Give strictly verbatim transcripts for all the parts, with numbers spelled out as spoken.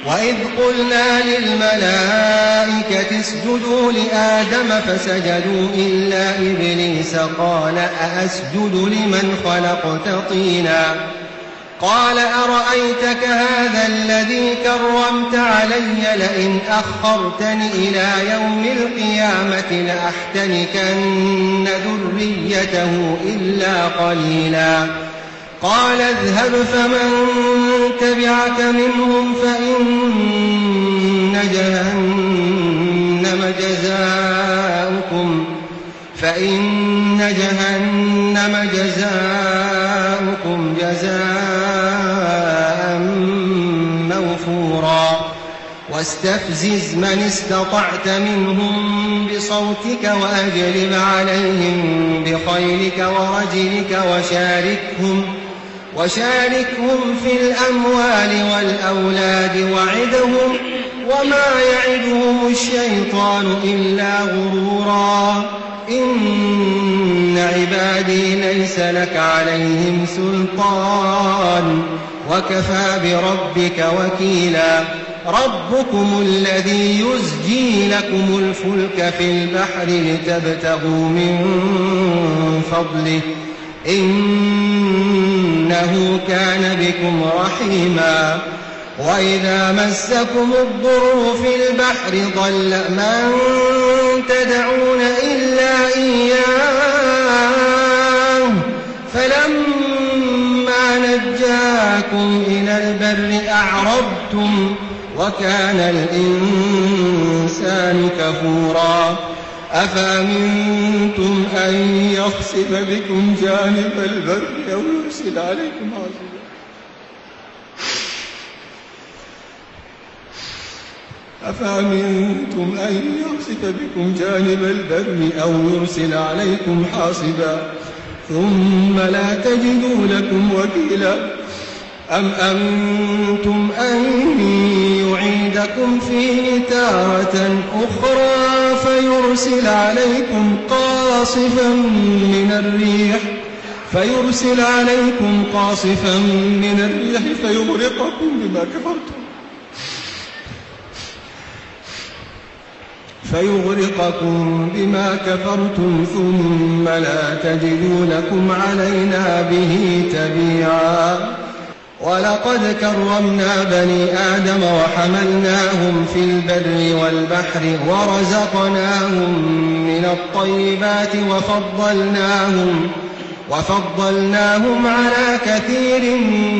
وإذ قلنا للملائكة اسجدوا لآدم فسجدوا إلا إبليس قال أأسجد لمن خلقت طينا قال أرأيتك هذا الذي كرمت علي لئن أخرتني إلى يوم القيامة لأحتنكن ذريته إلا قليلا قال اذهب فمن تبعك منهم فإن جهنم جزاؤكم فإن جهنم جزاؤكم جزاء موفورا واستفزز من استطعت منهم بصوتك وأجلب عليهم بخيلك ورجلك وشاركهم وشاركهم في الأموال والأولاد وعدهم وما يعدهم الشيطان إلا غرورا إن عبادي ليس لك عليهم سلطان وكفى بربك وكيلا ربكم الذي يزجي لكم الفلك في البحر لتبتغوا من فضله إنه كان بكم رحيما وإذا مسكم الضر في البحر ضل من تدعون إلا إياه فلما نجاكم إلى البر أعرضتم وكان الإنسان كفورا أفأمنتم أن يخسف بكم جانب البر أو يرسل عليكم حاصبا أفأمنتم أن يخسف بكم جانب البر أو يرسل عليكم حاصبا ثم لا تجدوا لكم وكيلا أم أنتم أن يعيدكم فيه تارة أخرى فيرسل عليكم قاصفا من الريح فيرسل عليكم قاصفا من الريح فيغرقكم بما كفرتم فيغرقكم بما كفرتم ثم لا تجدوا لكم علينا به تبيعا ولقد كرمنا بني آدم وحملناهم في البر والبحر ورزقناهم من الطيبات وفضلناهم وفضلناهم على كثير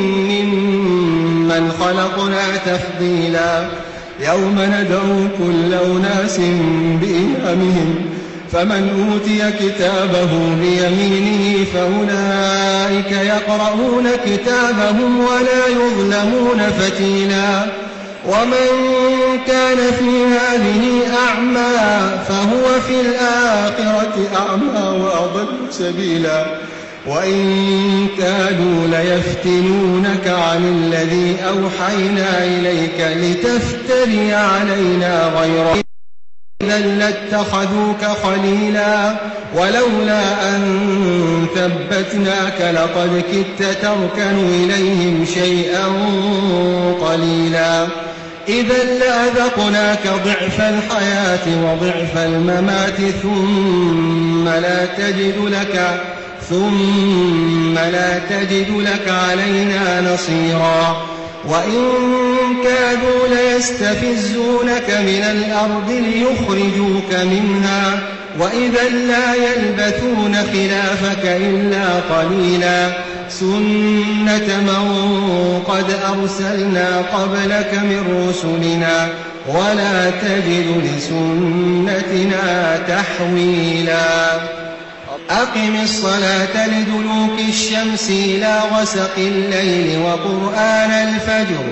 ممن خلقنا تفضيلا يوم ندعو كل أناس بإمامهم فمن أوتي كتابه بيمينه فأولئك يقرؤون كتابهم ولا يظلمون فتيلا ومن كان في هذه أعمى فهو في الآخرة أعمى وأضل سبيلا وإن كادوا ليفتنونك عن الذي أوحينا إليك لتفتري علينا غيره إذا لاتخذوك خليلا ولولا أن ثبتناك لقد كدت تركن إليهم شيئا قليلا إذا لأذقناك ضعف الحياة وضعف الممات ثم لا تجد لك ثم لا تجد لك علينا نصيرا وإن كادوا ليستفزونك من الأرض ليخرجوك منها وإذا لا يلبثون خلافك إلا قليلا سنة من قد أرسلنا قبلك من رسلنا ولا تجد لسنتنا تحويلا أقم الصلاة لدلوك الشمس إلى غسق الليل وقرآن الفجر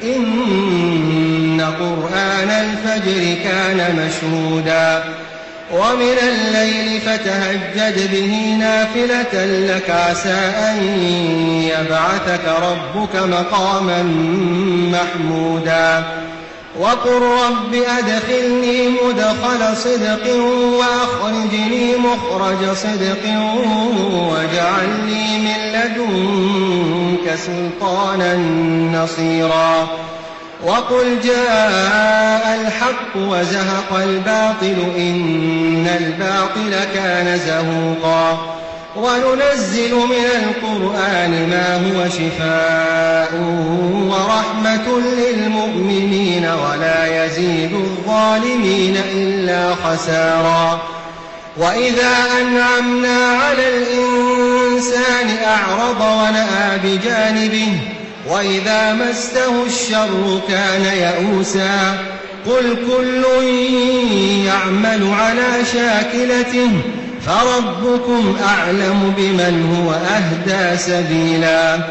إن قرآن الفجر كان مشهودا ومن الليل فتهجد به نافلة لك عسى أن يبعثك ربك مقاما محمودا وقل رب أدخلني مدخل صدق وأخرجني مخرج صدق واجعل لي من لدنك سلطانا نصيرا وقل جاء الحق وزهق الباطل إن الباطل كان زهوقا وننزل من القرآن ما هو شفاء ورحمة للمؤمنين ولا يزيد الظالمين إلا خسارا وإذا أنعمنا على الإنسان أعرض ونأى بجانبه وإذا مسه الشر كان يئوسا قل كل يعمل على شاكلته فربكم أعلم بمن هو أهدى سبيلا.